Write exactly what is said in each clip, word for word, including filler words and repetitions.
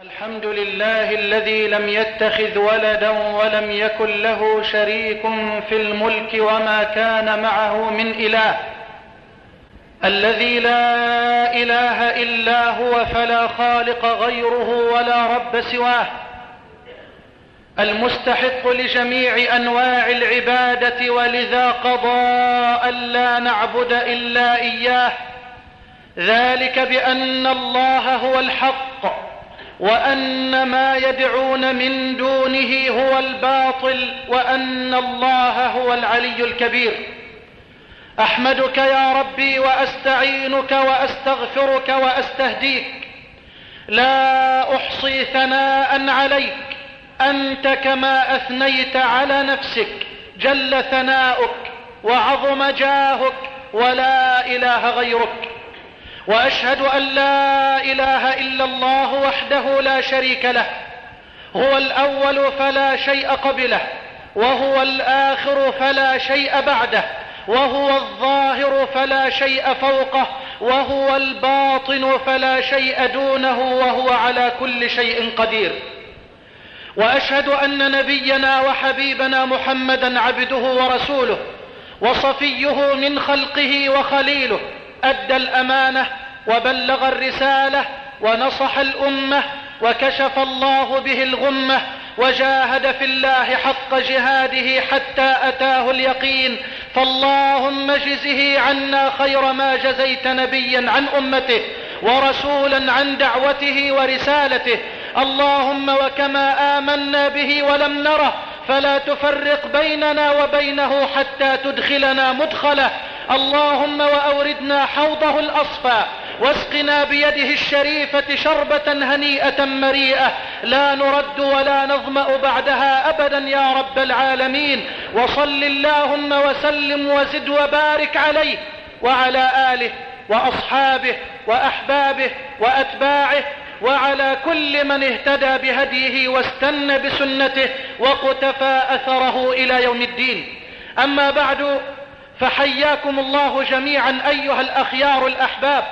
الحمد لله الذي لم يتخذ ولدا ولم يكن له شريك في الملك وما كان معه من إله، الذي لا إله إلا هو فلا خالق غيره ولا رب سواه، المستحق لجميع أنواع العبادة، ولذا قضى ألا نعبد إلا إياه، ذلك بأن الله هو الحق وأن ما يدعون من دونه هو الباطل، وأن الله هو العلي الكبير. أحمدك يا ربي وأستعينك وأستغفرك وأستهديك، لا أحصي ثناء عليك، أنت كما أثنيت على نفسك، جل ثناؤك وعظم جاهك ولا إله غيرك. وأشهد أن لا إله إلا الله وحده لا شريك له، هو الأول فلا شيء قبله، وهو الآخر فلا شيء بعده، وهو الظاهر فلا شيء فوقه، وهو الباطن فلا شيء دونه، وهو على كل شيء قدير. وأشهد أن نبينا وحبيبنا محمدا عبده ورسوله وصفيه من خلقه وخليله، أدى الأمانة وبلغ الرسالة ونصح الأمة وكشف الله به الغمة، وجاهد في الله حق جهاده حتى أتاه اليقين. فاللهم اجزه عنا خير ما جزيت نبيا عن أمته ورسولا عن دعوته ورسالته. اللهم وكما آمنا به ولم نره فلا تفرق بيننا وبينه حتى تدخلنا مدخله. اللهم وأوردنا حوضه الأصفى، واسقنا بيده الشريفة شربة هنيئة مريئة لا نرد ولا نظمأ بعدها أبدا يا رب العالمين. وصل اللهم وسلم وزد وبارك عليه وعلى آله وأصحابه وأحبابه وأتباعه، وعلى كل من اهتدى بهديه واستنى بسنته وقتفى أثره إلى يوم الدين. أما بعد، فحياكم الله جميعا أيها الأخيار الأحباب،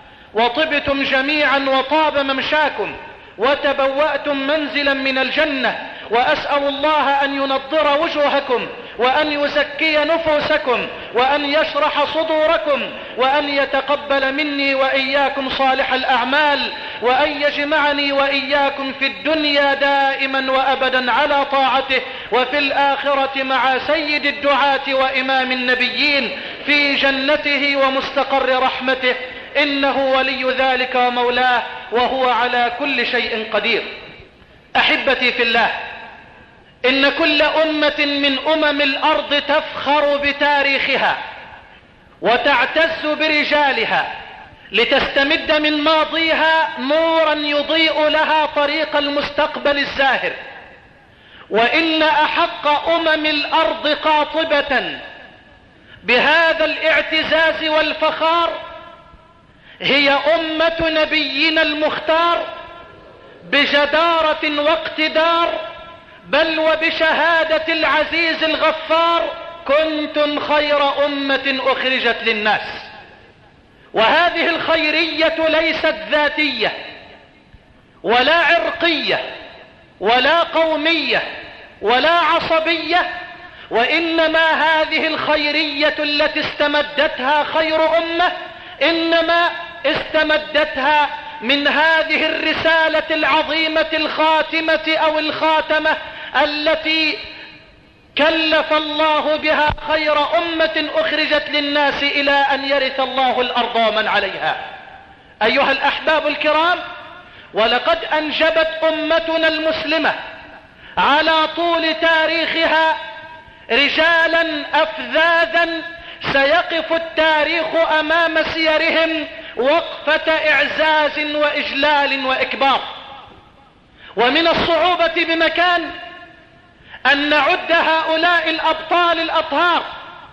وطبتم جميعا وطاب ممشاكم وتبوأتم منزلا من الجنة، وأسأل الله أن ينضر وجوهكم وأن يزكي نفوسكم وأن يشرح صدوركم وأن يتقبل مني وإياكم صالح الأعمال، وأن يجمعني وإياكم في الدنيا دائما وأبدا على طاعته، وفي الآخرة مع سيد الدعاة وإمام النبيين في جنته ومستقر رحمته، إنه ولي ذلك ومولاه وهو على كل شيء قدير. أحبتي في الله، إن كل أمة من أمم الأرض تفخر بتاريخها وتعتز برجالها لتستمد من ماضيها نورا يضيء لها طريق المستقبل الزاهر. وإن أحق أمم الأرض قاطبة بهذا الاعتزاز والفخار هي أمة نبينا المختار، بجدارة واقتدار، بل وبشهادة العزيز الغفار: كنتم خير أمة أخرجت للناس. وهذه الخيرية ليست ذاتية ولا عرقية ولا قومية ولا عصبية، وإنما هذه الخيرية التي استمدتها خير أمة إنما استمدتها من هذه الرسالة العظيمة الخاتمة أو الخاتمة التي كلف الله بها خير أمة أخرجت للناس إلى أن يرث الله الأرض ومن عليها. أيها الأحباب الكرام، ولقد أنجبت أمتنا المسلمة على طول تاريخها رجالا أفذاذا سيقف التاريخ أمام سيرهم وقفة إعزاز وإجلال وإكبار. ومن الصعوبة بمكان أن نعد هؤلاء الأبطال الأطهار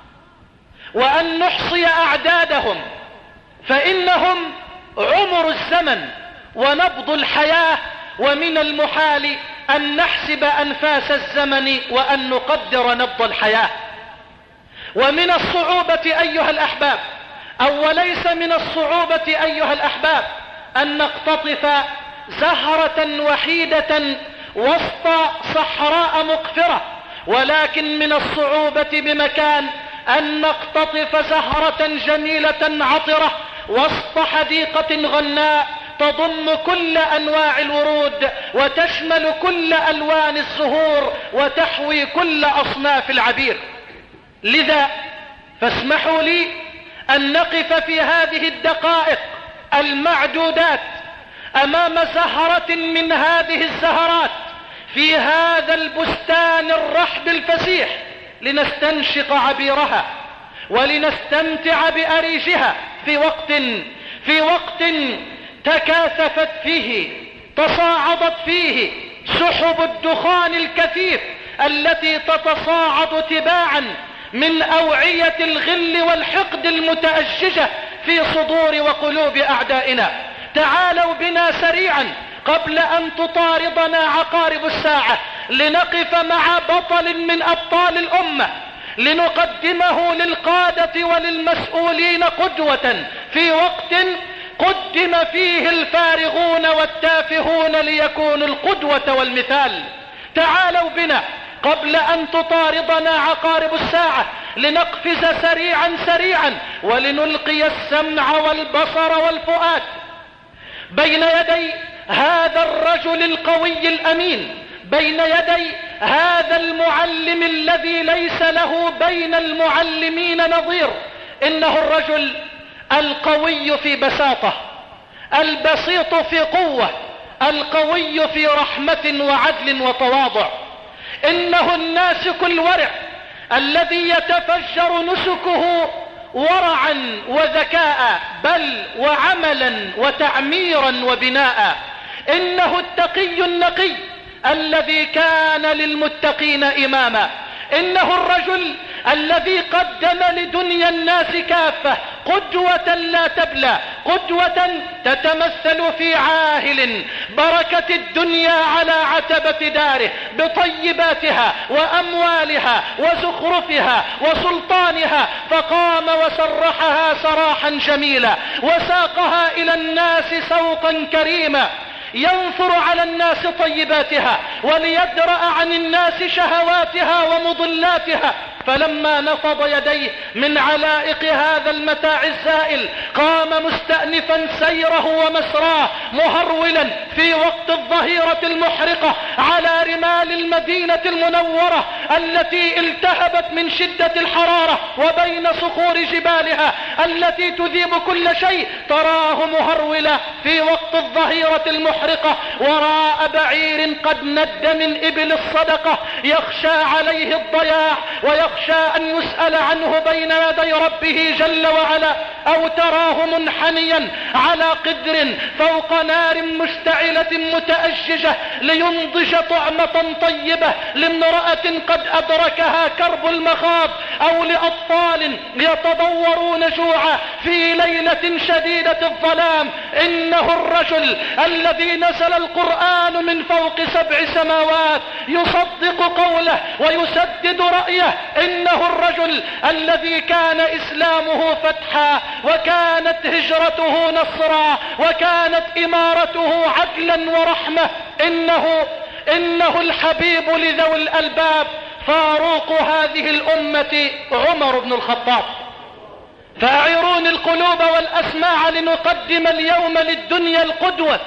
وأن نحصي أعدادهم، فإنهم عمر الزمن ونبض الحياة، ومن المحال أن نحسب أنفاس الزمن وأن نقدر نبض الحياة. ومن الصعوبة أيها الأحباب، أو وليس من الصعوبة أيها الأحباب، أن نقتطف زهرة وحيدة وسط صحراء مقفرة، ولكن من الصعوبة بمكان أن نقتطف زهرة جميلة عطرة وسط حديقة غناء تضم كل أنواع الورود وتشمل كل ألوان الزهور وتحوي كل أصناف العبير. لذا فاسمحوا لي أن نقف في هذه الدقائق المعدودات أمام زهرة من هذه الزهرات في هذا البستان الرحب الفسيح، لنستنشق عبيرها ولنستمتع بأريجها في وقت في وقت تكاثفت فيه تصاعدت فيه سحب الدخان الكثيف التي تتصاعد تباعا من أوعية الغل والحقد المتأججة في صدور وقلوب أعدائنا. تعالوا بنا سريعا قبل أن تطاردنا عقارب الساعة لنقف مع بطل من أبطال الأمة، لنقدمه للقادة وللمسؤولين قدوة في وقت قدم فيه الفارغون والتافهون ليكونوا القدوة والمثال. تعالوا بنا قبل أن تطاردنا عقارب الساعة لنقفز سريعا سريعا ولنلقي السمع والبصر والفؤاد بين يدي هذا الرجل القوي الأمين، بين يدي هذا المعلم الذي ليس له بين المعلمين نظير. إنه الرجل القوي في بساطة، البسيط في قوة، القوي في رحمة وعدل وتواضع. إنه الناسك الورع الذي يتفجر نسكه ورعا وذكاء، بل وعملا وتعميرا وبناء. إنه التقي النقي الذي كان للمتقين إماما. إنه الرجل الذي قدم لدنيا الناس كافة قدوة لا تبلى، قدوة تتمثل في عاهل بركة الدنيا على عتبة داره بطيباتها وأموالها وزخرفها وسلطانها، فقام وسرحها سراحا جميلا وساقها إلى الناس سوقا كريما ينثر على الناس طيباتها وليدرأ عن الناس شهواتها ومضلاتها. فلما نفض يديه من علائق هذا المتاع الزائل قام مستأنفا سيره ومسراه مهرولا في وقت الظهيرة المحرقة على رمال المدينة المنورة التي التهبت من شدة الحرارة وبين صخور جبالها التي تذيب كل شيء. تراه مهرولا في وقت الظهيرة المحرقة وراء بعير قد ند من إبل الصدقة يخشى عليه الضياع ويخشى أن يسأل عنه بين يدي ربه جل وعلا. أو تراه منحنيا على قدر فوق نار مشتعلة متأججة لينضج طعمة طيبة لامرأة قد أدركها كرب المخاض، أو لأطفال يتضورون جوعا في ليلة شديدة الظلام. إنه الرجل الذي نزل القرآن من فوق سبع سماوات يصدق قوله ويسدد رأيه. إنه الرجل الذي كان إسلامه فتحا وكانت هجرته نصرا وكانت إمارته عدلا ورحمة. إنه إنه الحبيب لذوي الألباب فاروق هذه الأمة عمر بن الخطاب. فأعيروني القلوب والأسماع لنقدم اليوم للدنيا القدوة،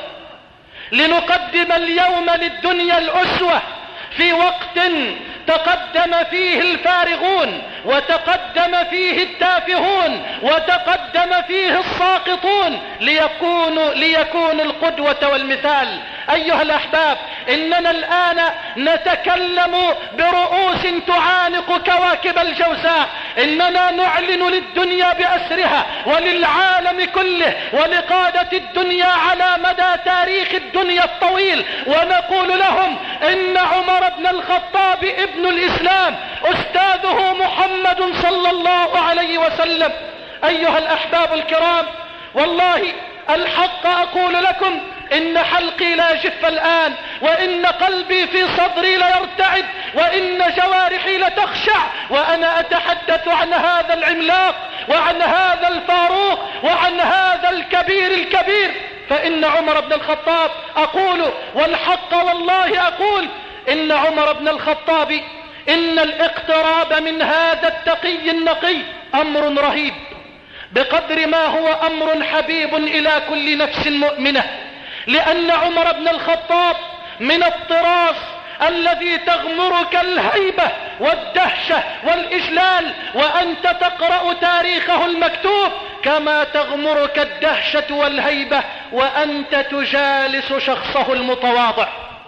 لنقدم اليوم للدنيا الأسوة في وقت تقدم فيه الفارغون وتقدم فيه التافهون وتقدم فيه الساقطون ليكونوا ليكون القدوة والمثال. أيها الأحباب، إننا الآن نتكلم برؤوس تعانق كواكب الجوزاء. إننا نعلن للدنيا بأسرها وللعالم كله ولقادة الدنيا على مدى تاريخ الدنيا الطويل، ونقول لهم إن عمر بن الخطاب ابن الإسلام أستاذه محمد صلى الله عليه وسلم. أيها الأحباب الكرام، والله الحق أقول لكم إن حلقي لا يجف الآن، وإن قلبي في صدري لا يرتعد، وإن جوارحي لتخشع وأنا أتحدث عن هذا العملاق وعن هذا الفاروق وعن هذا الكبير الكبير. فإن عمر بن الخطاب، أقول والحق والله أقول إن عمر بن الخطاب إن الاقتراب من هذا التقي النقي أمر رهيب، بقدر ما هو أمر حبيب إلى كل نفس مؤمنة، لأن عمر بن الخطاب من الطراز الذي تغمرك الهيبة والدهشة والإجلال وأنت تقرأ تاريخه المكتوب، كما تغمرك الدهشة والهيبة وأنت تجالس شخصه المتواضع.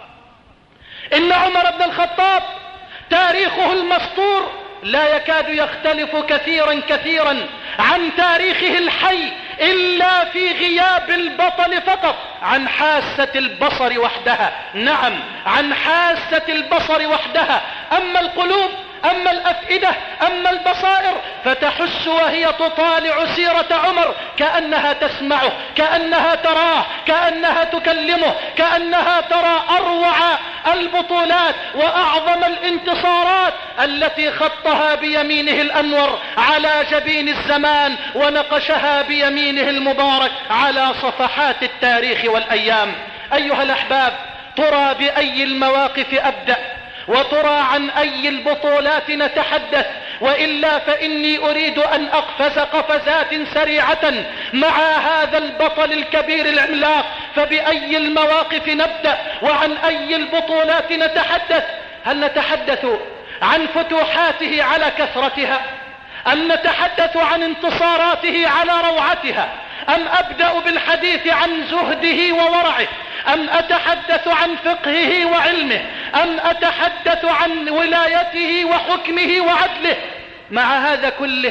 إن عمر بن الخطاب تاريخه المسطور لا يكاد يختلف كثيرا كثيرا عن تاريخه الحي إلا في غياب البطل فقط، عن حاسة البصر وحدها. نعم، عن حاسة البصر وحدها. أما القلوب، أما الأفئدة، أما البصائر فتحس وهي تطالع سيرة عمر كأنها تسمعه، كأنها تراه، كأنها تكلمه، كأنها ترى أروع البطولات وأعظم الانتصارات التي خطها بيمينه الأنور على جبين الزمان ونقشها بيمينه المبارك على صفحات التاريخ والأيام. أيها الأحباب، ترى بأي المواقف أبدأ؟ وترى عن أي البطولات نتحدث؟ وإلا فإني أريد أن أقفز قفزات سريعة مع هذا البطل الكبير العملاق. فبأي المواقف نبدأ وعن أي البطولات نتحدث؟ هل نتحدث عن فتوحاته على كثرتها، أم نتحدث عن انتصاراته على روعتها، أم أبدأ بالحديث عن زهده وورعه، أم أتحدث عن فقهه وعلمه، أم أتحدث عن ولايته وحكمه وعدله؟ مع هذا كله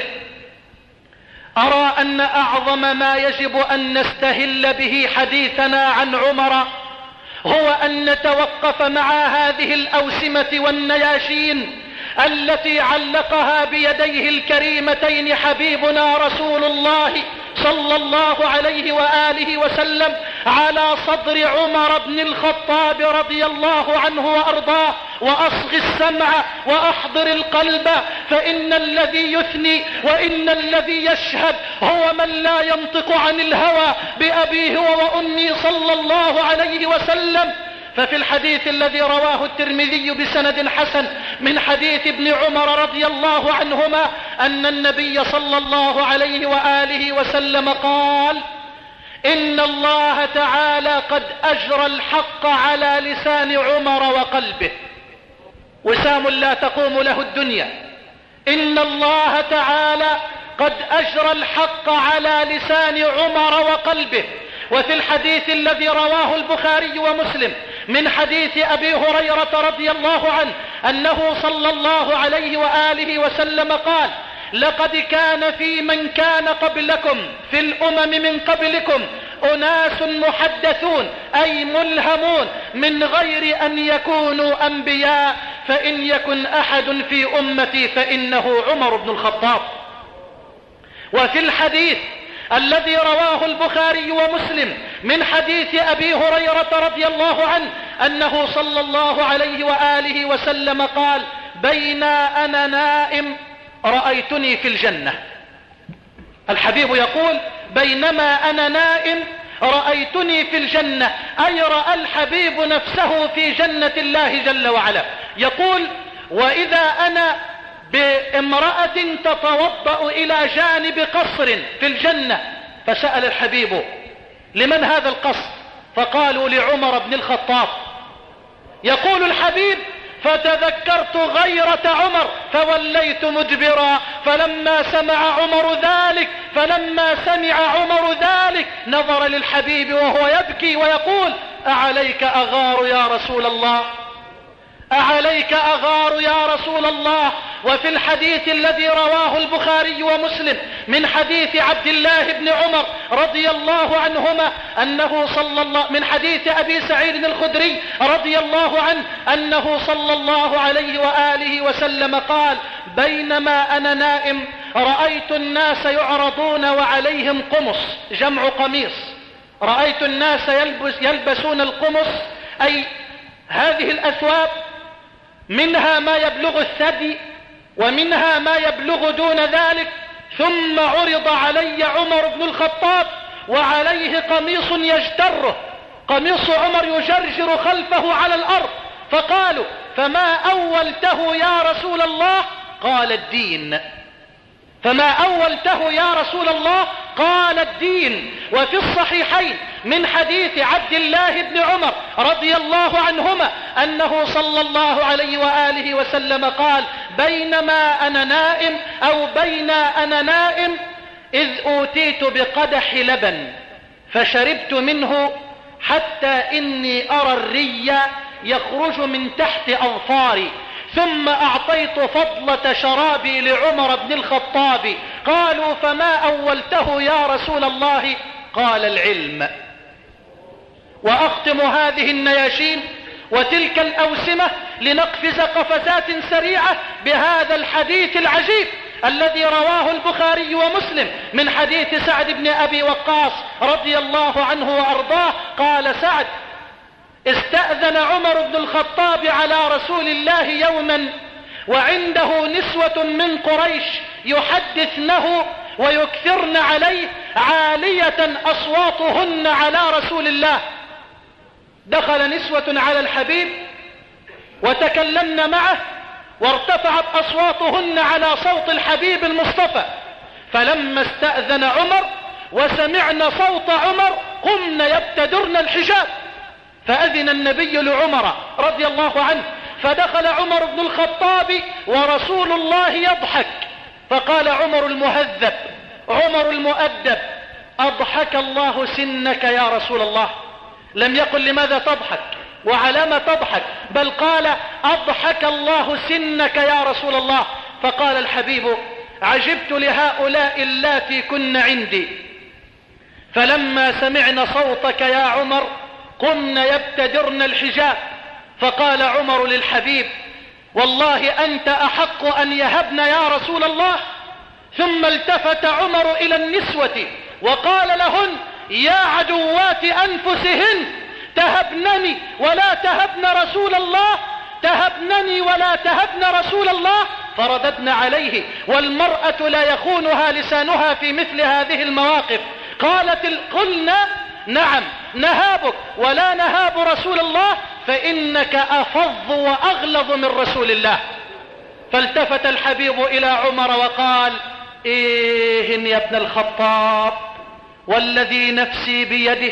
أرى أن أعظم ما يجب أن نستهل به حديثنا عن عمر هو أن نتوقف مع هذه الأوسمة والنياشين التي علقها بيديه الكريمتين حبيبنا رسول الله صلى الله عليه وآله وسلم على صدر عمر بن الخطاب رضي الله عنه وأرضاه. وأصغ السمع وأحضر القلب، فإن الذي يثني وإن الذي يشهد هو من لا ينطق عن الهوى بأبيه وأمي صلى الله عليه وسلم. ففي الحديث الذي رواه الترمذي بسند حسن من حديث ابن عمر رضي الله عنهما أن النبي صلى الله عليه وآله وسلم قال: إن الله تعالى قد أجرى الحق على لسان عمر وقلبه، وسام لا تقوم له الدنيا. إن الله تعالى قد أجرى الحق على لسان عمر وقلبه. وفي الحديث الذي رواه البخاري ومسلم من حديث أبي هريرة رضي الله عنه أنه صلى الله عليه وآله وسلم قال: لقد كان في من كان قبلكم في الأمم من قبلكم أناس محدثون، أي ملهمون من غير أن يكونوا أنبياء، فإن يكن أحد في أمتي فإنه عمر بن الخطاب. وفي الحديث الذي رواه البخاري ومسلم من حديث أبي هريرة رضي الله عنه أنه صلى الله عليه وآله وسلم قال: بين أنا نائم رأيتني في الجنة. الحبيب يقول: بينما أنا نائم رأيتني في الجنة، أي رأى الحبيب نفسه في جنة الله جل وعلا. يقول: وإذا أنا بامرأة تتوضأ إلى جانب قصر في الجنة، فسأل الحبيب: لمن هذا القصر؟ فقالوا: لعمر بن الخطاب. يقول الحبيب: فتذكرت غيرة عمر فوليت مدبرا، فلما سمع عمر ذلك فلما سمع عمر ذلك نظر للحبيب وهو يبكي ويقول: أعليك أغار يا رسول الله، أعليك أغار يا رسول الله. وفي الحديث الذي رواه البخاري ومسلم من حديث عبد الله بن عمر رضي الله عنهما أنه صلى الله من حديث أبي سعيد الخدري رضي الله عنه أنه صلى الله عليه وآله وسلم قال: بينما أنا نائم رأيت الناس يعرضون وعليهم قمص، جمع قميص. رأيت الناس يلبس يلبسون القمص، أي هذه الأثواب منها ما يبلغ الثدي ومنها ما يبلغ دون ذلك. ثم عرض علي عمر بن الخطاب وعليه قميص يجتره، قميص عمر يجرجر خلفه على الأرض، فقالوا: فما أولته يا رسول الله؟ قال: الدين. فما أولته يا رسول الله؟ قال: الدين. وفي الصحيحين من حديث عبد الله بن عمر رضي الله عنهما أنه صلى الله عليه وآله وسلم قال: بينما أنا نائم أو بين أنا نائم إذ أوتيت بقدح لبن فشربت منه حتى إني أرى الري يخرج من تحت أظفاري، ثم أعطيت فضلة شرابي لعمر بن الخطاب. قالوا: فما أولته يا رسول الله؟ قال: العلم. وأختم هذه النياشين وتلك الأوسمة لنقفز قفزات سريعة بهذا الحديث العجيب الذي رواه البخاري ومسلم من حديث سعد بن أبي وقاص رضي الله عنه وأرضاه. قال سعد: استأذن عمر بن الخطاب على رسول الله يوما وعنده نسوة من قريش يحدثنه ويكثرن عليه عالية أصواتهن على رسول الله. دخل نسوة على الحبيب وتكلمن معه وارتفعت أصواتهن على صوت الحبيب المصطفى، فلما استأذن عمر وسمعن صوت عمر قمن يبتدرن الحجاب، فأذن النبي لعمر رضي الله عنه، فدخل عمر بن الخطاب ورسول الله يضحك، فقال عمر المهذب عمر المؤدب: أضحك الله سنك يا رسول الله. لم يقل لماذا تضحك وعلى ما تضحك، بل قال: أضحك الله سنك يا رسول الله. فقال الحبيب: عجبت لهؤلاء اللاتي كن عندي، فلما سمعن صوتك يا عمر قمن يبتدرن الحجاب. فقال عمر للحبيب: والله أنت أحق أن يهبن يا رسول الله. ثم التفت عمر إلى النسوة وقال لهن: يا عدوات أنفسهن، تهبنني ولا تهبن رسول الله، تهبنني ولا تهبن رسول الله. فرددن عليه، والمرأة لا يخونها لسانها في مثل هذه المواقف. قالت: قلنا: نعم نهابك ولا نهاب رسول الله، فإنك أفظ وأغلظ من رسول الله. فالتفت الحبيب إلى عمر وقال: إيه يا ابن الخطاب، والذي نفسي بيده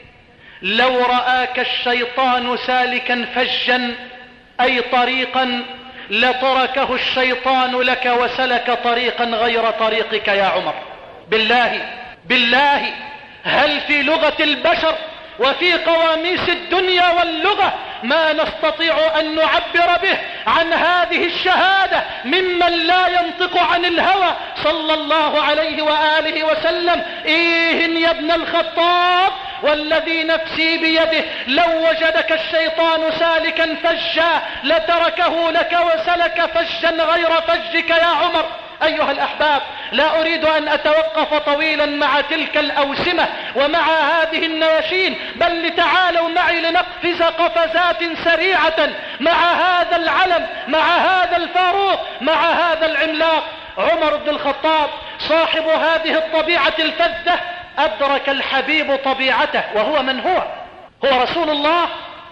لو رآك الشيطان سالكا فجا أي طريقا لتركه الشيطان لك وسلك طريقا غير طريقك يا عمر. بالله بالله هل في لغة البشر وفي قواميس الدنيا واللغة ما نستطيع أن نعبر به عن هذه الشهادة ممن لا ينطق عن الهوى صلى الله عليه وآله وسلم؟ إيه يا ابن الخطاب، والذي نفسي بيده لو وجدك الشيطان سالكا فجا لتركه لك وسلك فجا غير فجك يا عمر. أيها الأحباب، لا أريد أن أتوقف طويلا مع تلك الأوسمة ومع هذه النياشين، بل لتعالوا معي لنقفز قفزات سريعة مع هذا العلم، مع هذا الفاروق، مع هذا العملاق عمر بن الخطاب صاحب هذه الطبيعة الفذة. أدرك الحبيب طبيعته، وهو من هو؟ هو رسول الله.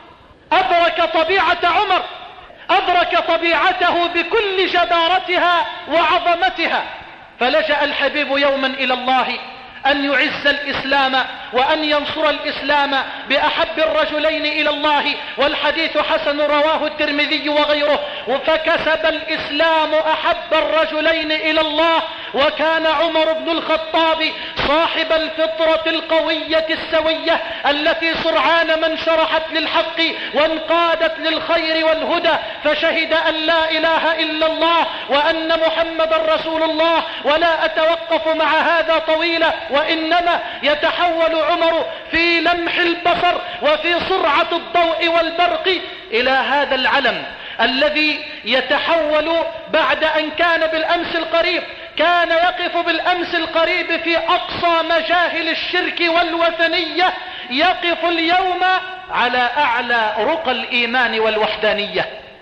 أدرك طبيعة عمر، أدرك طبيعته بكل جدارتها وعظمتها، فلجأ الحبيب يوما إلى الله أن يعز الإسلام وأن ينصر الإسلام بأحب الرجلين إلى الله، والحديث حسن رواه الترمذي وغيره. فكسب الإسلام أحب الرجلين إلى الله، وكان عمر بن الخطاب صاحب الفطرة القوية السوية التي سرعان من شرحت للحق وانقادت للخير والهدى، فشهد أن لا إله إلا الله وأن محمد رسول الله. ولا أتوقف مع هذا طويلا، وإنما يتحول عمر في لمح البصر وفي سرعة الضوء والبرق إلى هذا العلم الذي يتحول بعد أن كان بالأمس القريب كان يقف بالأمس القريب في أقصى مجاهل الشرك والوثنية، يقف اليوم على أعلى رقى الإيمان والوحدانية.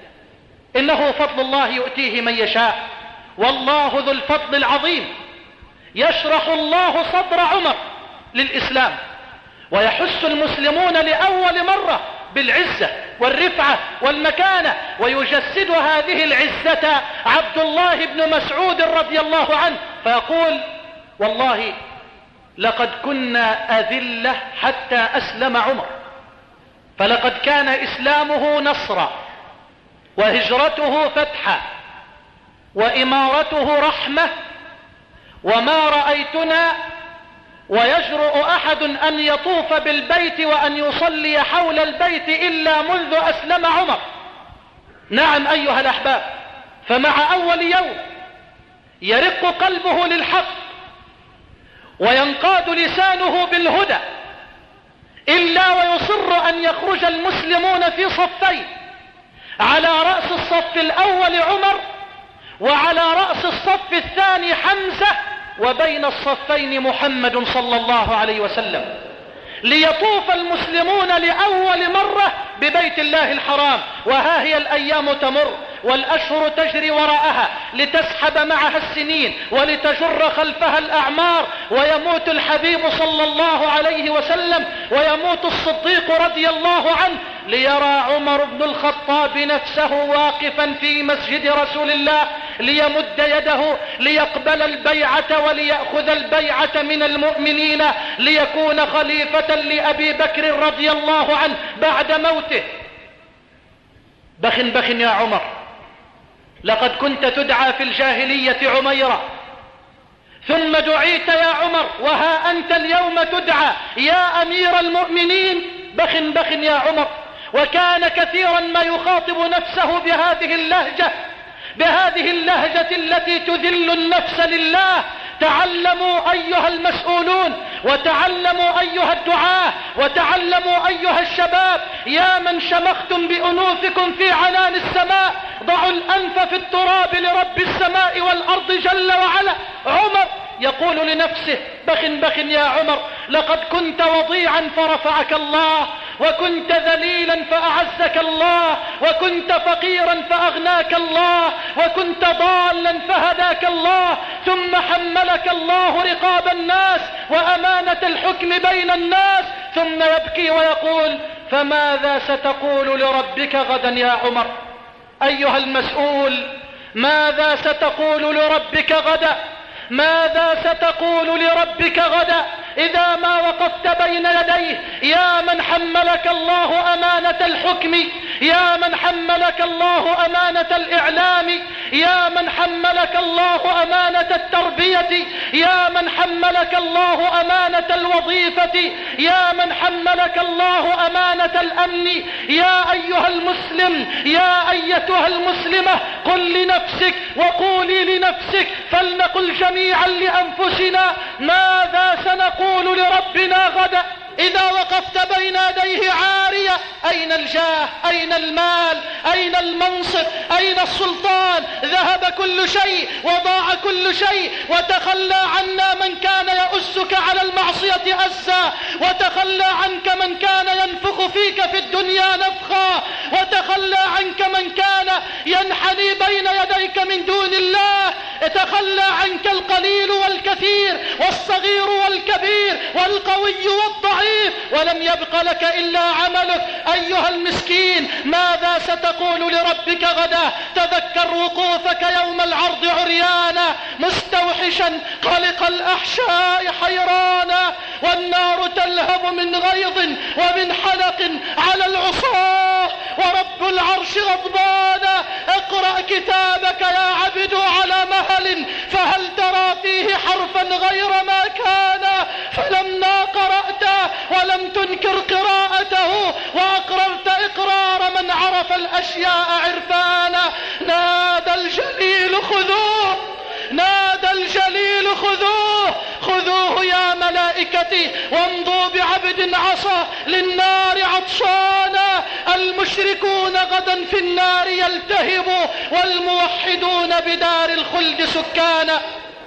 إنه فضل الله يؤتيه من يشاء، والله ذو الفضل العظيم. يشرح الله صدر عمر للإسلام، ويحس المسلمون لأول مرة بالعزة والرفعة والمكانة، ويجسد هذه العزة عبد الله بن مسعود رضي الله عنه، فيقول: والله لقد كنا أذلة حتى أسلم عمر، فلقد كان إسلامه نصرا، وهجرته فتحا، وإمارته رحمة، وما رأيتنا ويجرؤ أحد أن يطوف بالبيت وأن يصلي حول البيت إلا منذ أسلم عمر. نعم أيها الأحباب، فمع أول يوم يرق قلبه للحق وينقاد لسانه بالهدى، إلا ويصر أن يخرج المسلمون في صفين: على رأس الصف الأول عمر، وعلى رأس الصف الثاني حمزة، وبين الصفين محمد صلى الله عليه وسلم، ليطوف المسلمون لأول مرة ببيت الله الحرام. وها هي الأيام تمر والأشهر تجري وراءها لتسحب معها السنين ولتجر خلفها الأعمار، ويموت الحبيب صلى الله عليه وسلم، ويموت الصديق رضي الله عنه، ليرى عمر بن الخطاب نفسه واقفا في مسجد رسول الله ليمد يده ليقبل البيعة وليأخذ البيعة من المؤمنين، ليكون خليفة لأبي بكر رضي الله عنه بعد موته. بخ بخ يا عمر، لقد كنت تدعى في الجاهلية عميرة، ثم دعيت يا عمر، وها أنت اليوم تدعى يا أمير المؤمنين. بخ بخ يا عمر. وكان كثيرا ما يخاطب نفسه بهذه اللهجة، بهذه اللهجة التي تذل النفس لله. تعلموا أيها المسؤولون، وتعلموا أيها الدعاة، وتعلموا أيها الشباب، يا من شمختم بأنوفكم في عنان السماء، ضعوا الأنف في التراب لرب السماء والأرض جل وعلا. عمر يقول لنفسه: بخ بخ يا عمر، لقد كنت وضيعا فرفعك الله، وكنت ذليلا فأعزك الله، وكنت فقيرا فأغناك الله، وكنت ضالا فهداك الله، ثم حملك الله رقاب الناس وأمانة الحكم بين الناس، ثم يبكي ويقول: فماذا ستقول لربك غدا يا عمر؟ أيها المسؤول، ماذا ستقول لربك غدا؟ ماذا ستقول لربك غدا إذا ما وقفت بين يديه؟ يا من حملك الله أمانة الحكم، يا من حملك الله أمانة الإعلام، يا من حملك الله أمانة التربية، يا من حملك الله أمانة الوظيفة، يا من حملك الله أمانة الأمن. يا أيها المسلم، يا أيتها المسلمة، قل لنفسك وقولي لنفسك، فلنقل جميعا لأنفسنا: ماذا سنقول لربنا غدا إذا وقفت بين يديه عارية؟ أين الجاه؟ أين المال؟ أين المنصب؟ أين السلطان؟ ذهب كل شيء وضاع كل شيء، وتخلى عنا من كان يؤسك على المعصية أسا، وتخلى عنك من كان ينفخ فيك في الدنيا نفخا، وتخلى عنك من كان ينحني بين يديك من دون الله. تخلى عنك القليل والكثير، والصغير والكبير، والقوي والضعيف، ولم يبق لك إلا عملك. أيها المسكين، ماذا ستقول لربك غدا؟ تذكر وقوفك يوم العرض عريانا مستوحشا قلق الأحشاء حيرانا، والنار تلهب من غيظ ومن حلق على العصاة، ورب العرش غضبانا. اقرأ كتابك يا عبد على مهل، فهل ترى فيه حرفا غير ما كان؟ فلما قرأت ولم تنكر قراءته، وأقررت إقرار من عرف الأشياء عرفانا، نادى الجليل خذوه، نادى الجليل خذوه، خذوه يا ملائكتي وامضوا بعبد عصى للنار عطشانا. المشركون غدا في النار يلتهبوا، والموحدون بدار الخلد سكانا.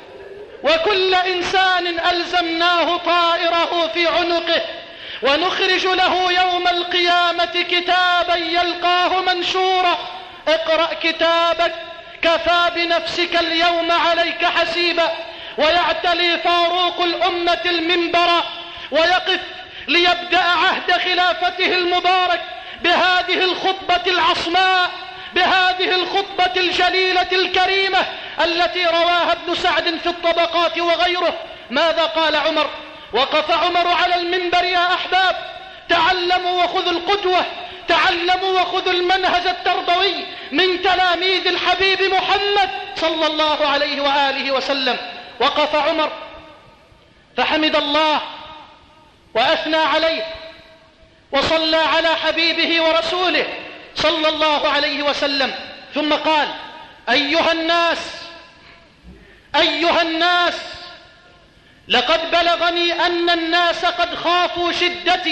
وكل إنسان ألزمناه طائره في عنقه، ونخرج له يوم القيامة كتابا يلقاه منشورا. اقرأ كتابك، كفى بنفسك اليوم عليك حسيبا. ويعتلي فاروق الأمة المنبر ويقف ليبدأ عهد خلافته المبارك بهذه الخطبة العصماء، بهذه الخطبة الجليلة الكريمة التي رواها ابن سعد في الطبقات وغيره. ماذا قال عمر؟ وقف عمر على المنبر: يا أحباب، تعلموا وخذوا القدوة، تعلموا وخذوا المنهج التربوي من تلاميذ الحبيب محمد صلى الله عليه وآله وسلم. وقف عمر فحمد الله وأثنى عليه وصلى على حبيبه ورسوله صلى الله عليه وسلم، ثم قال: أيها الناس أيها الناس لقد بلغني أن الناس قد خافوا شدتي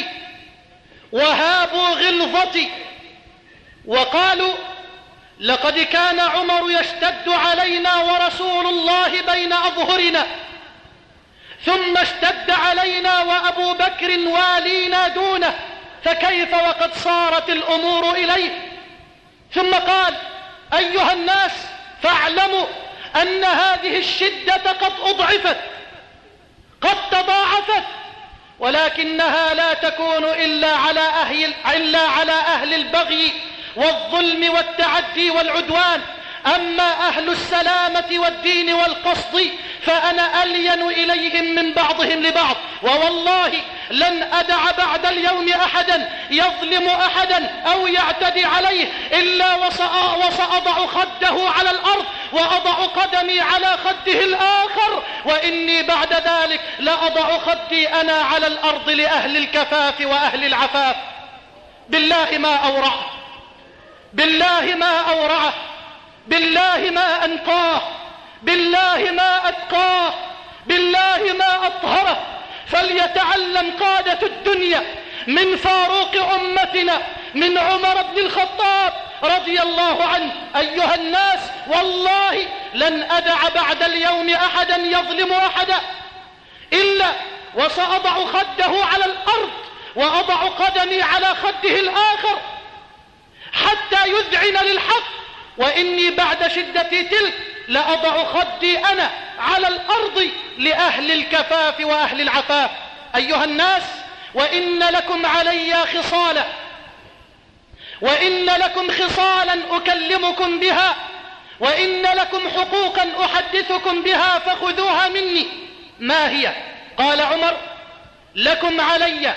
وهابوا غلظتي، وقالوا: لقد كان عمر يشتد علينا ورسول الله بين أظهرنا، ثم اشتد علينا وأبو بكر والينا دونه، فكيف وقد صارت الأمور إليه؟ ثم قال: أيها الناس فاعلموا أن هذه الشدة قد أضعفت، قد تضاعفت، ولكنها لا تكون إلا على أهل, إلا على أهل البغي والظلم والتعدي والعدوان، أما أهل السلامة والدين والقصد فأنا ألين إليهم من بعضهم لبعض، ووالله لن أدع بعد اليوم أحدا يظلم أحدا أو يعتدي عليه إلا وسأضع خده على الأرض وأضع قدمي على خده الآخر، وإني بعد ذلك لأضع خدي أنا على الأرض لأهل الكفاف وأهل العفاف. بالله ما أورعه، بالله ما أورعه، بالله ما أنقاه، بالله ما أتقاه، بالله ما أطهره. فليتعلم قادة الدنيا من فاروق أمتنا من عمر بن الخطاب رضي الله عنه: أيها الناس، والله لن أدع بعد اليوم أحدا يظلم أحدا إلا وسأضع خده على الأرض وأضع قدمي على خده الآخر حتى يذعن للحق، وإني بعد شدتي تلك لأضع خدي أنا على الأرض لأهل الكفاف وأهل العفاف. أيها الناس، وإن لكم علي خصالا وإن لكم خصالا أكلمكم بها، وإن لكم حقوقا أحدثكم بها فخذوها مني. ما هي؟ قال عمر: لكم علي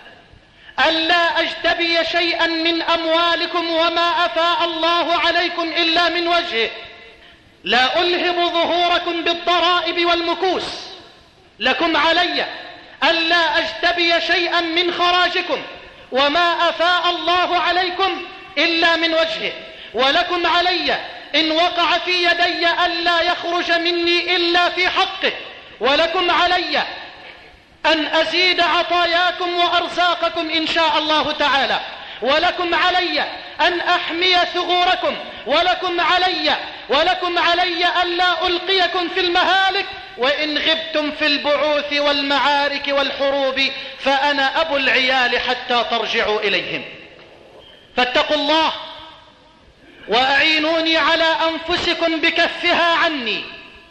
ألا أجتبي شيئا من أموالكم وما أفاء الله عليكم إلا من وجهه، لا ألهب ظهوركم بالضرائب والمكوس. لكم علي ألا أجتبي شيئا من خراجكم وما أفاء الله عليكم إلا من وجهه، ولكم علي إن وقع في يدي ألا يخرج مني إلا في حقه، ولكم علي أن أزيد عطاياكم وأرزاقكم إن شاء الله تعالى، ولكم علي أن أحمي ثغوركم، ولكم علي ولكم علي ألا ألقيكم في المهالك، وإن غبتم في البعوث والمعارك والحروب فأنا أبو العيال حتى ترجعوا إليهم. فاتقوا الله وأعينوني على أنفسكم بكفها عني،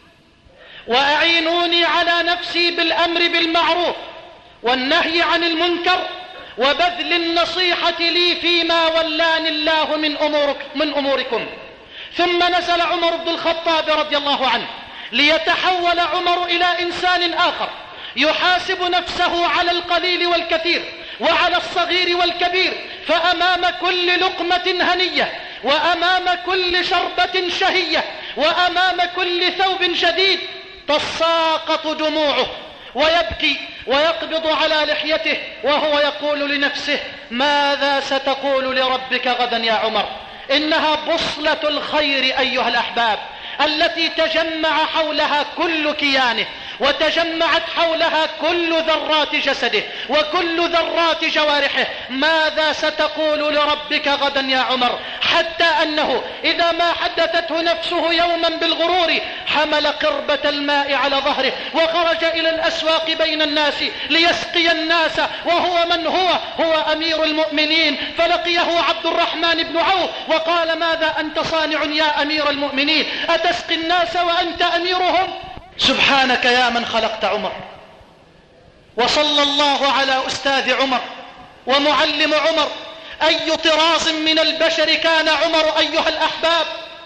وأعينوني على نفسي بالأمر بالمعروف والنهي عن المنكر وبذل النصيحة لي فيما ولاني الله من, أمورك من أموركم. ثم نزل عمر بن الخطاب رضي الله عنه ليتحول عمر إلى إنسان آخر يحاسب نفسه على القليل والكثير وعلى الصغير والكبير، فأمام كل لقمة هنية وأمام كل شربة شهية وأمام كل ثوب جديد تساقط دموعه ويبكي ويقبض على لحيته وهو يقول لنفسه: ماذا ستقول لربك غدا يا عمر؟ إنها بصلة الخير أيها الأحباب التي تجمع حولها كل كيانه وتجمعت حولها كل ذرات جسده وكل ذرات جوارحه. ماذا ستقول لربك غدا يا عمر؟ حتى أنه إذا ما حدثته نفسه يوما بالغرور حمل قربة الماء على ظهره وخرج إلى الأسواق بين الناس ليسقي الناس، وهو من هو؟ هو أمير المؤمنين. فلقيه عبد الرحمن بن عوف وقال: ماذا أنت صانع يا أمير المؤمنين؟ أتسقي الناس وأنت أميرهم؟ سبحانك يا من خلقت عمر وصلى الله على أستاذ عمر ومعلم عمر. أي طراز من البشر كان عمر أيها الأحباب؟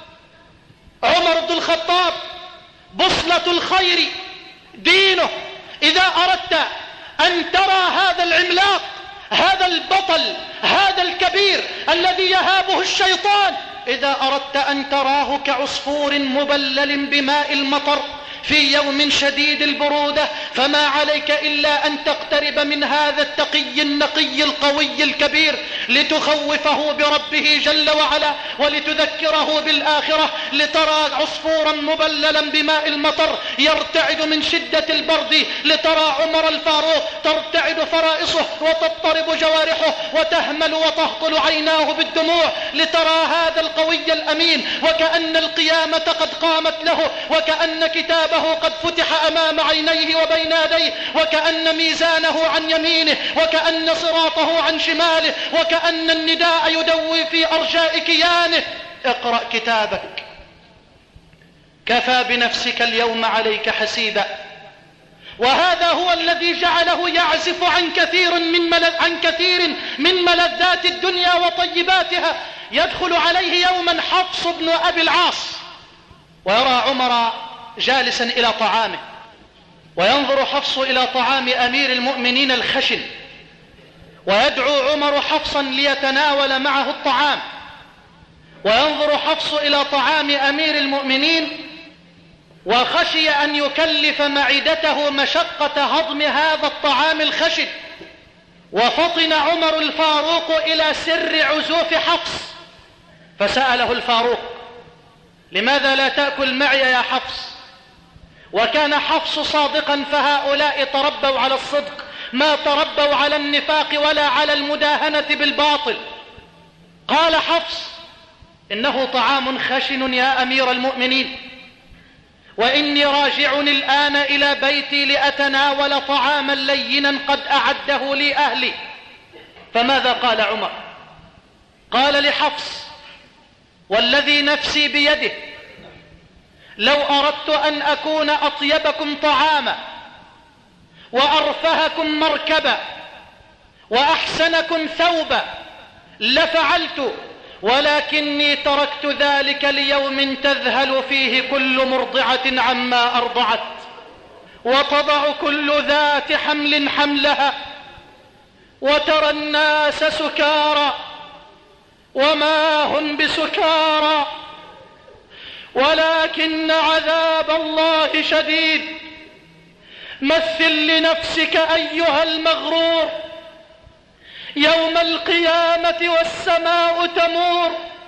عمر بن الخطاب بصلة الخير دينه. إذا أردت أن ترى هذا العملاق، هذا البطل، هذا الكبير الذي يهابه الشيطان، إذا أردت أن تراه كعصفور مبلل بماء المطر في يوم شديد البرودة، فما عليك إلا أن تقترب من هذا التقي النقي القوي الكبير لتخوفه بربه جل وعلا ولتذكره بالآخرة، لترى عصفورا مبللا بماء المطر يرتعد من شدة البرد، لترى عمر الفاروق ترتعد فرائصه وتضطرب جوارحه وتهمل وتهطل عيناه بالدموع، لترى هذا القوي الأمين وكأن القيامة قد قامت له، وكأن كتاب قد فتح أمام عينيه وبين يديه، وكأن ميزانه عن يمينه، وكأن صراطه عن شماله، وكأن النداء يدوي في أرجاء كيانه. اقرأ كتابك، كفى بنفسك اليوم عليك حسيبا. وهذا هو الذي جعله يعزف عن كثير من ملذ عن كثير من ملذات الدنيا وطيباتها. يدخل عليه يوما حفص بن أبي العاص ويرى عمر جالسا إلى طعامه، وينظر حفص إلى طعام أمير المؤمنين الخشن، ويدعو عمر حفصا ليتناول معه الطعام، وينظر حفص إلى طعام أمير المؤمنين وخشي أن يكلف معدته مشقة هضم هذا الطعام الخشن. وفطن عمر الفاروق إلى سر عزوف حفص، فسأله الفاروق: لماذا لا تأكل معي يا حفص؟ وكان حفص صادقا، فهؤلاء تربوا على الصدق، ما تربوا على النفاق ولا على المداهنة بالباطل. قال حفص: إنه طعام خشن يا أمير المؤمنين، وإني راجع الآن إلى بيتي لأتناول طعاما لينا قد أعده لي أهلي. فماذا قال عمر؟ قال لحفص: والذي نفسي بيده لو أردت أن أكون أطيبكم طعاما وأرفهكم مركبا وأحسنكم ثوبا لفعلت، ولكني تركت ذلك ليوم تذهل فيه كل مرضعة عما أرضعت، وتضع كل ذات حمل حملها، وترى الناس سكارى وما هم بسكارى، ولكن عذاب الله شديد. مثل لنفسك أيها المغرور يوم القيامة والسماء تمور،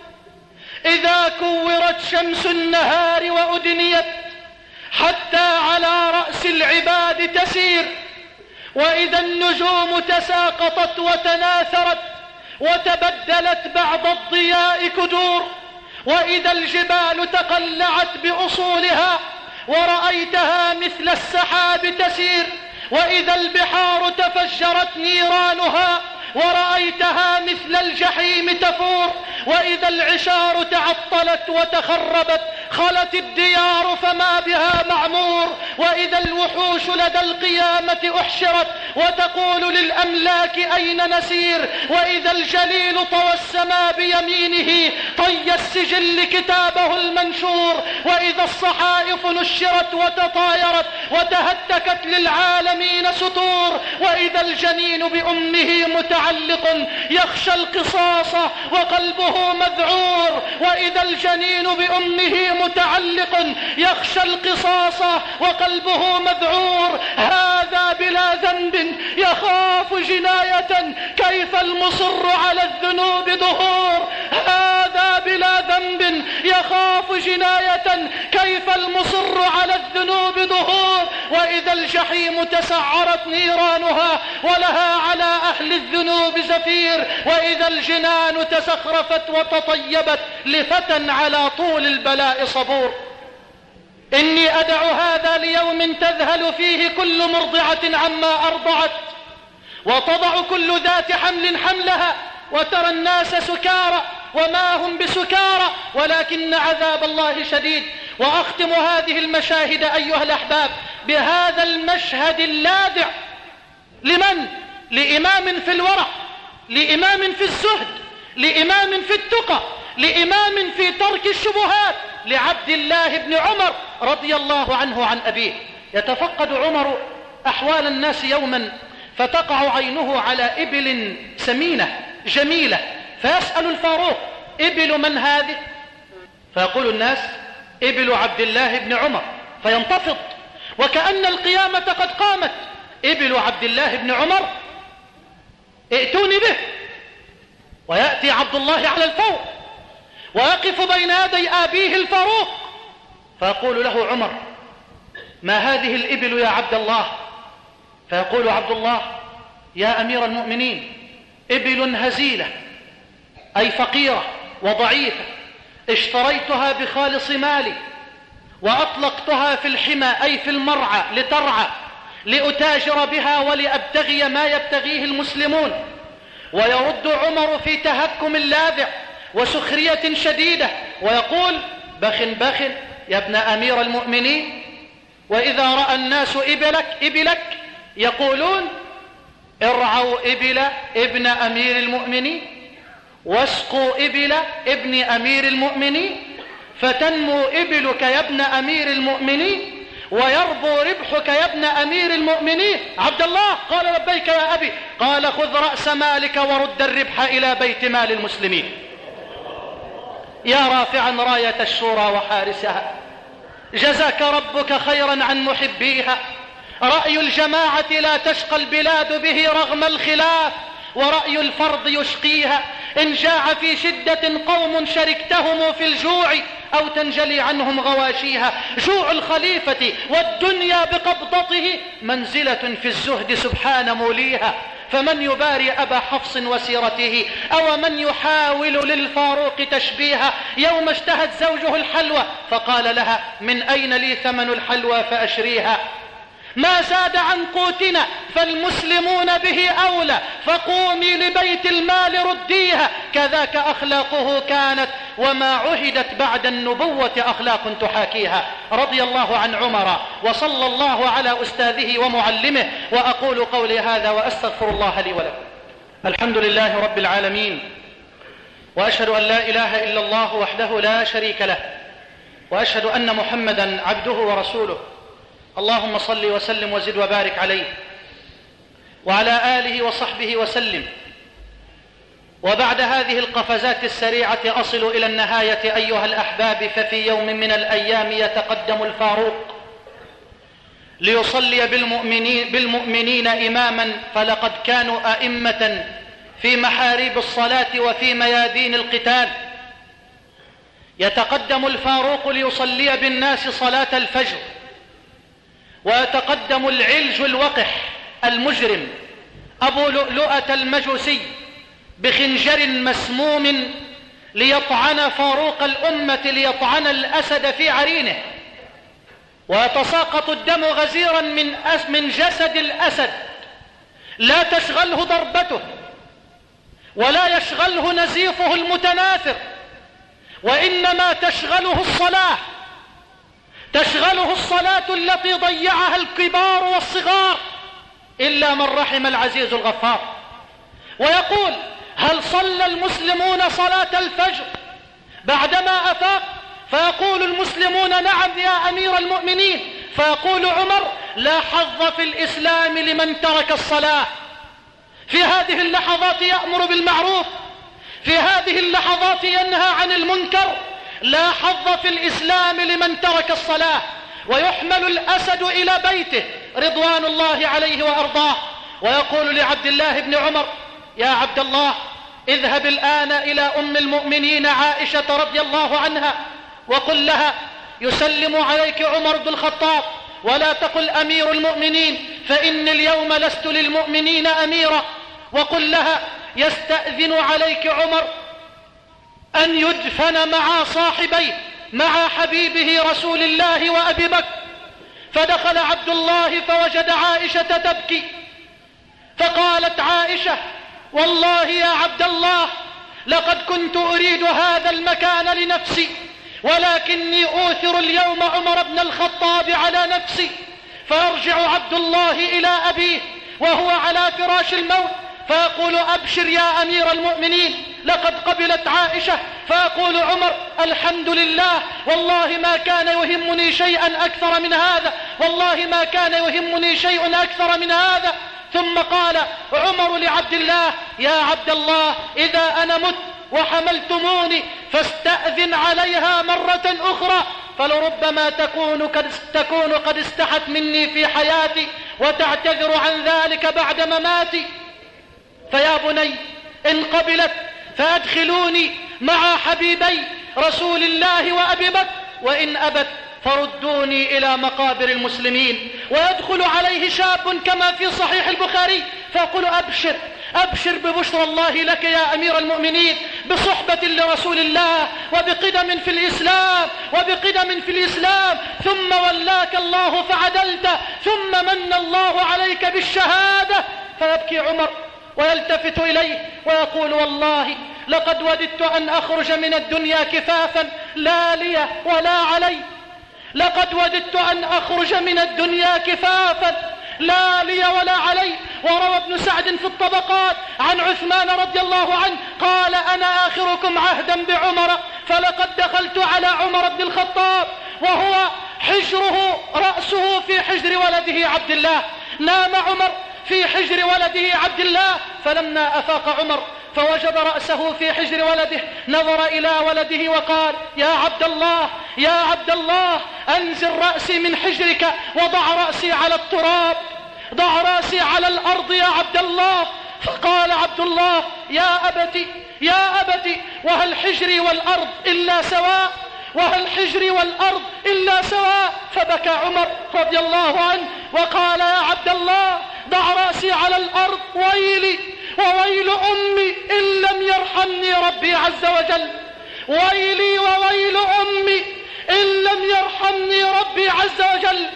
إذا كورت شمس النهار وأدنيت حتى على رأس العباد تسير، وإذا النجوم تساقطت وتناثرت وتبدلت بعد الضياء كدور، وإذا الجبال تقلعت بأصولها ورأيتها مثل السحاب تسير، وإذا البحار تفجرت نيرانها ورأيتها مثل الجحيم تفور، وإذا العشار تعطلت وتخربت خلت الديار فما بها معمور، وإذا الوحوش لدى القيامة أحشرت وتقول للأملاك أين نسير، وإذا الجليل طوى السماء بيمينه طي السجل كتابه المنشور، وإذا الصحائف نشرت وتطايرت وتهتكت للعالمين سطور، وإذا الجنين بأمه متعلق يخشى القصاص وقلبه مذعور، وإذا الجنين بأمه متعلق يخشى القصاص وقلبه مذعور، هذا بلا ذنب يخاف جناية كيف المصر على الذنوب ظهور، هذا بلا ذنب يخاف جناية كيف المصر على الذنوب ظهور، وإذا الجحيم تسعرت نيرانها ولها على أهل الذنوب زفير، وإذا الجنان تسخرفت وتطيبت لفتى على طول البلاء صبور. إني أدع هذا ليوم تذهل فيه كل مرضعة عما أرضعت، وتضع كل ذات حمل حملها، وترى الناس سكارى وما هم بسكارى ولكن عذاب الله شديد. وأختم هذه المشاهد أيها الأحباب بهذا المشهد اللاذع لمن؟ لإمام في الورع، لإمام في الزهد، لإمام في التقى، لإمام في ترك الشبهات، لعبد الله بن عمر رضي الله عنه عن أبيه. يتفقد عمر أحوال الناس يوما، فتقع عينه على إبل سمينة جميلة، فيسأل الفاروق: إبل من هذه؟ فيقول الناس: إبل عبد الله بن عمر. فينتفض وكأن القيامة قد قامت: إبل عبد الله بن عمر، ائتوني به. ويأتي عبد الله على الفور ويقف بين يدي أبيه الفاروق، فيقول له عمر: ما هذه الإبل يا عبد الله؟ فيقول عبد الله: يا أمير المؤمنين، إبل هزيلة، أي فقيرة وضعيفة، اشتريتها بخالص مالي وأطلقتها في الحمى، أي في المرعى، لترعى، لأتاجر بها ولأبتغي ما يبتغيه المسلمون. ويرد عمر في تهكم لاذع وسخرية شديدة ويقول: بخ بخ يا ابن أمير المؤمنين، وإذا رأى الناس إبلك إبلك يقولون: ارعوا إبل ابن أمير المؤمنين، واسقوا إبل ابن أمير المؤمنين، فتنمو إبلك يا ابن أمير المؤمنين، ويربو ربحك يا ابن أمير المؤمنين. عبد الله قال: لبيك يا أبي. قال: خذ رأس مالك ورد الربح إلى بيت مال المسلمين. يا رافعا راية الشورى وحارسها، جزاك ربك خيرا عن محبيها. رأي الجماعة لا تشقى البلاد به رغم الخلاف، ورأي الفرد يشقيها. إن جاع في شدة قوم شركتهم في الجوع، أو تنجلي عنهم غواشيها. جوع الخليفة والدنيا بقبضته منزلة في الزهد سبحان موليها. فمن يباري أبا حفص وسيرته، أو من يحاول للفاروق تشبيها. يوم اشتهت زوجه الحلوى فقال لها: من أين لي ثمن الحلوى فأشريها؟ ما زاد عن قوتنا فالمسلمون به أولى، فقومي لبيت المال رديها. كذاك أخلاقه كانت، وما عهدت بعد النبوة أخلاق تحاكيها. رضي الله عن عمر، وصلى الله على أستاذه ومعلمه. وأقول قولي هذا وأستغفر الله لي ولكم. الحمد لله رب العالمين، وأشهد أن لا إله إلا الله وحده لا شريك له، وأشهد أن محمدا عبده ورسوله. اللهم صل وسلم وزد وبارك عليه وعلى آله وصحبه وسلم. وبعد هذه القفزات السريعة أصل إلى النهاية أيها الأحباب. ففي يوم من الأيام يتقدم الفاروق ليصلي بالمؤمنين, بالمؤمنين إماما، فلقد كانوا أئمة في محاريب الصلاة وفي ميادين القتال. يتقدم الفاروق ليصلي بالناس صلاة الفجر، ويتقدم العلج الوقح المجرم أبو لؤلؤة المجوسي بخنجر مسموم ليطعن فاروق الأمة، ليطعن الأسد في عرينه، ويتساقط الدم غزيرا من من جسد الأسد. لا تشغله ضربته، ولا يشغله نزيفه المتناثر، وإنما تشغله الصلاة. تشغله الصلاة التي ضيعها الكبار والصغار، إلا من رحم العزيز الغفار. ويقول: هل صلى المسلمون صلاة الفجر بعدما أفاق؟ فيقول المسلمون: نعم يا أمير المؤمنين. فيقول عمر: لا حظ في الإسلام لمن ترك الصلاة. في هذه اللحظات يأمر بالمعروف، في هذه اللحظات ينهى عن المنكر. لا حظ في الإسلام لمن ترك الصلاة. ويحمل الأسد إلى بيته رضوان الله عليه وأرضاه، ويقول لعبد الله بن عمر: يا عبد الله، اذهب الآن إلى أم المؤمنين عائشة رضي الله عنها، وقل لها: يسلم عليك عمر بن الخطاب، ولا تقل أمير المؤمنين، فإن اليوم لست للمؤمنين أميرا. وقل لها: يستأذن عليك عمر أن يدفن مع صاحبيه، مع حبيبه رسول الله وأبي بكر. فدخل عبد الله فوجد عائشة تبكي، فقالت عائشة: والله يا عبد الله، لقد كنت أريد هذا المكان لنفسي، ولكني أوثر اليوم عمر بن الخطاب على نفسي. فيرجع عبد الله إلى أبيه وهو على فراش الموت فيقول أبشر يا أمير المؤمنين لقد قبلت عائشة، فيقول عمر الحمد لله، والله ما كان يهمني شيئا أكثر من هذا، والله ما كان يهمني شيء أكثر من هذا. ثم قال عمر لعبد الله يا عبد الله إذا أنا مت وحملتموني فاستأذن عليها مرة أخرى، فلربما تكون قد, تكون قد استحت مني في حياتي وتعتذر عن ذلك بعد مماتي. فيا بني إن قبلت فأدخلوني مع حبيبي رسول الله وأبي بكر، وإن أبت فردوني إلى مقابر المسلمين. ويدخل عليه شاب كما في صحيح البخاري فيقول أبشر أبشر ببشرى الله لك يا أمير المؤمنين بصحبة لرسول الله وبقدم في الإسلام وبقدم في الإسلام ثم ولاك الله فعدلت ثم من الله عليك بالشهادة. فيبكي عمر ويلتفت إليه ويقول والله لقد وددت أن أخرج من الدنيا كفافا لا لي ولا علي، لقد وددت أن أخرج من الدنيا كفافا لا لي ولا علي. وروى ابن سعد في الطبقات عن عثمان رضي الله عنه قال أنا آخركم عهدا بعمر، فلقد دخلت على عمر بن الخطاب وهو حجره رأسه في حجر ولده عبد الله، نام عمر في حجر ولده عبد الله، فلما أفاق عمر فوجد رأسه في حجر ولده نظر إلى ولده وقال يا عبد الله يا عبد الله أنزل رأسي من حجرك وضع رأسي على التراب، ضع رأسي على الأرض يا عبد الله. فقال عبد الله يا أبتي يا أبتي وهل حجري والأرض إلا سواء، وهل حجري والأرض إلا سواء. فبكى عمر رضي الله عنه وقال يا عبد الله ضع رأسي على الأرض، ويلي وويل أمي إن لم يرحمني ربي عز وجل، ويلي وويل أمي إن لم يرحمني ربي عز وجل.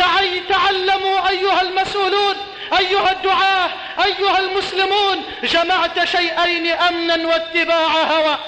تعلموا أيها المسؤولون أيها الدعاة أيها المسلمون، جمعت شيئين أمنا واتباع هوى،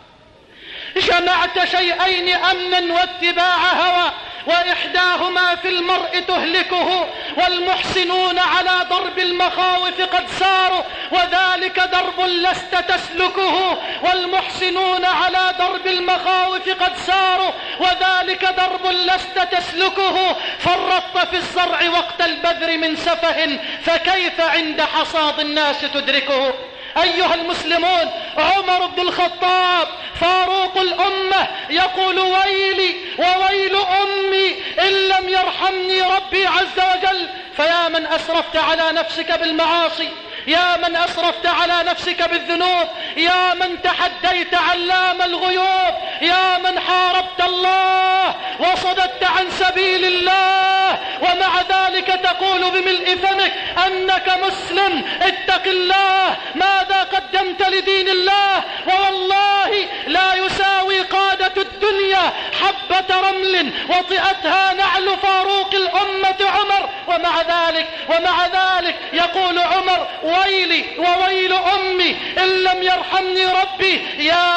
جمعت شيئين أمنا واتباع هوى، وإحداهما في المرء تهلكه، والمحسنون على ضرب المخاوف قد ساروا وذلك درب لست تسلكه، والمحسنون على ضرب المخاوف قد ساروا وذلك درب لست تسلكه. فرطت في الزرع وقت البذر من سفه فكيف عند حصاد الناس تدركه. أيها المسلمون عمر بن الخطاب فاروق الأمة يقول ويلي وويل أمي إن لم يرحمني ربي عز وجل. فيا من أسرفت على نفسك بالمعاصي، يا من أسرفت على نفسك بالذنوب، يا من تحديت علام الغيوب، يا من حاربت الله وصددت عن سبيل الله ومع ذلك تقول بملء فمك أنك مسلم، اتق الله، ماذا قدمت لدين الله؟ ووالله لا يساوي قادة الدنيا حبة رمل وطئتها نعل فاروق الأمة عمر. ومع ذلك ومع ذلك يقول عمر ويلي وويل أمي إن لم يرحمني ربي. يا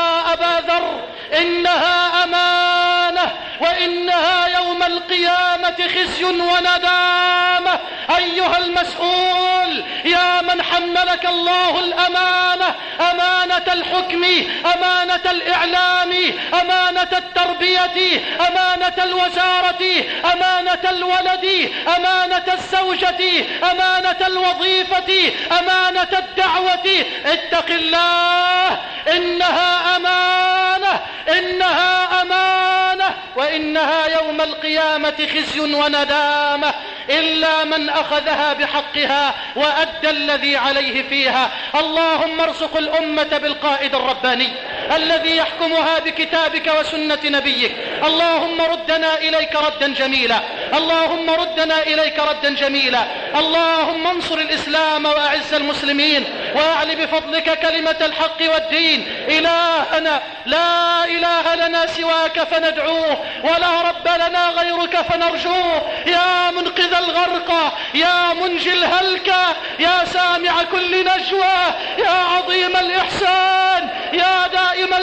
أبا ذر إنها أمانة وإنها يوم القيامة خزي وندامة. أيها المسؤول يا من حملك الله الأمانة، أمانة الحكم، أمانة الإعلام، أمانة التربية، أمانة الوزارة، أمانة الولد، أمانة الزوجة، أمانة الوظيفة، أمانة الدعوة، اتق الله، إنها أمانة، إنها أمانة، وإنها يوم القيامة خزي وندامة إلا من أخذها بحقها وأدى الذي عليه فيها. اللهم ارزق الأمة بالقائد الرباني الذي يحكمها بكتابك وسنة نبيك. اللهم ردنا إليك ردا جميلا، اللهم ردنا إليك ردا جميلا. اللهم انصر الإسلام وأعز المسلمين وأعل بفضلك كلمة الحق والدين. إلهنا لا إله لنا سواك فندعوه ولا رب لنا غيرك فنرجوه. يا منقذ الغرق، يا منجي الهلكة، يا سامع كل نجوى، يا عظيم الإحسان، يا دائم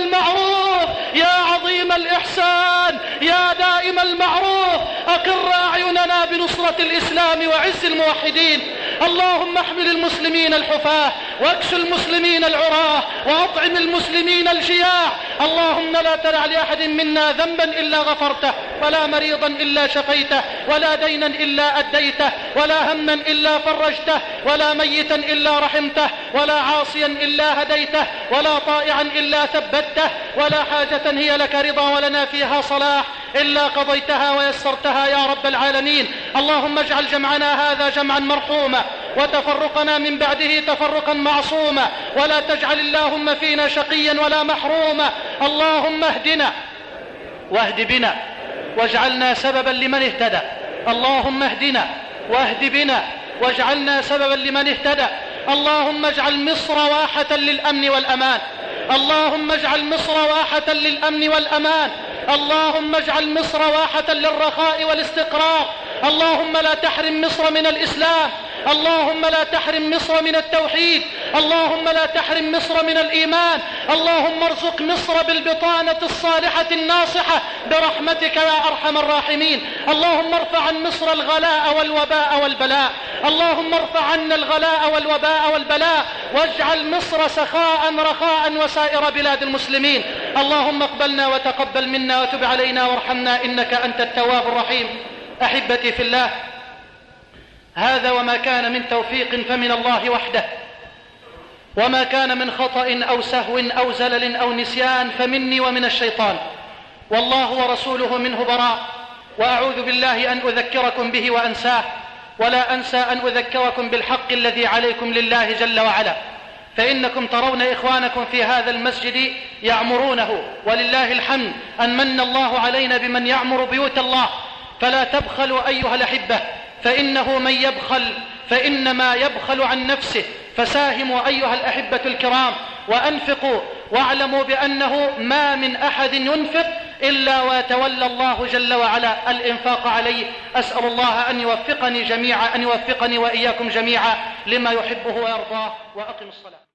المعروف، يا عظيم الإحسان، يا دائم المعروف، أقر أعيننا لنا بنصرة الإسلام وعز الموحدين. اللهم احمل المسلمين الحفاة واكس المسلمين العراة وأطعم المسلمين الجياع. اللهم لا تدع لأحد منا ذنبا إلا غفرته، ولا مريضا إلا شفيته، ولا دينا إلا أديته، ولا هما إلا فرجته، ولا ميتا إلا رحمته، ولا عاصيا إلا هديته، ولا طائعا إلا ثبته، ولا حاجة هي لك رضا ولنا فيها صلاح إلا قضيتها ويسرتها يا رب العالمين. اللهم اجعل جمعنا هذا جمعا مرحوما، وتفرقنا من بعده تفرقا معصوما، ولا تجعل اللهم فينا شقيا ولا محروما. اللهم اهدنا واهد بنا واجعلنا سببا لمن اهتدى. اللهم اهدنا واهد بنا واجعلنا سببا لمن اهتدى. اللهم اجعل مصر واحة للأمن والأمان. اللهم اجعل مصر واحة للأمن والأمان. اللهم اجعل مصر واحة للرخاء والاستقرار. اللهم لا تحرم مصر من الإسلام. اللهم لا تحرم مصر من التوحيد. اللهم لا تحرم مصر من الإيمان. اللهم ارزق مصر بالبطانة الصالحة الناصحة برحمتك يا أرحم الراحمين. اللهم ارفع عن مصر الغلاء والوباء والبلاء. اللهم ارفع عنا الغلاء والوباء والبلاء، واجعل مصر سخاء رخاء وسائر بلاد المسلمين. اللهم اقبلنا وتقبل منا وتب علينا وارحمنا إنك أنت التواب الرحيم. أحبتي في الله، هذا وما كان من توفيق فمن الله وحده، وما كان من خطأ أو سهو أو زلل أو نسيان فمني ومن الشيطان، والله ورسوله منه براء. وأعوذ بالله أن أذكركم به وأنساه، ولا أنسى أن أذكركم بالحق الذي عليكم لله جل وعلا، فإنكم ترون إخوانكم في هذا المسجد يعمرونه، ولله الحمد أن من الله علينا بمن يعمر بيوت الله. فلا تبخلوا أيها الأحبة، فإنه من يبخل فإنما يبخل عن نفسه. فساهموا أيها الأحبة الكرام وأنفقوا، واعلموا بأنه ما من أحد ينفق إلا ويتولى الله جل وعلا الإنفاق عليه. أسأل الله أن يوفقني جميعا أن يوفقني وإياكم جميعا لما يحبه ويرضاه. وأقم الصلاة.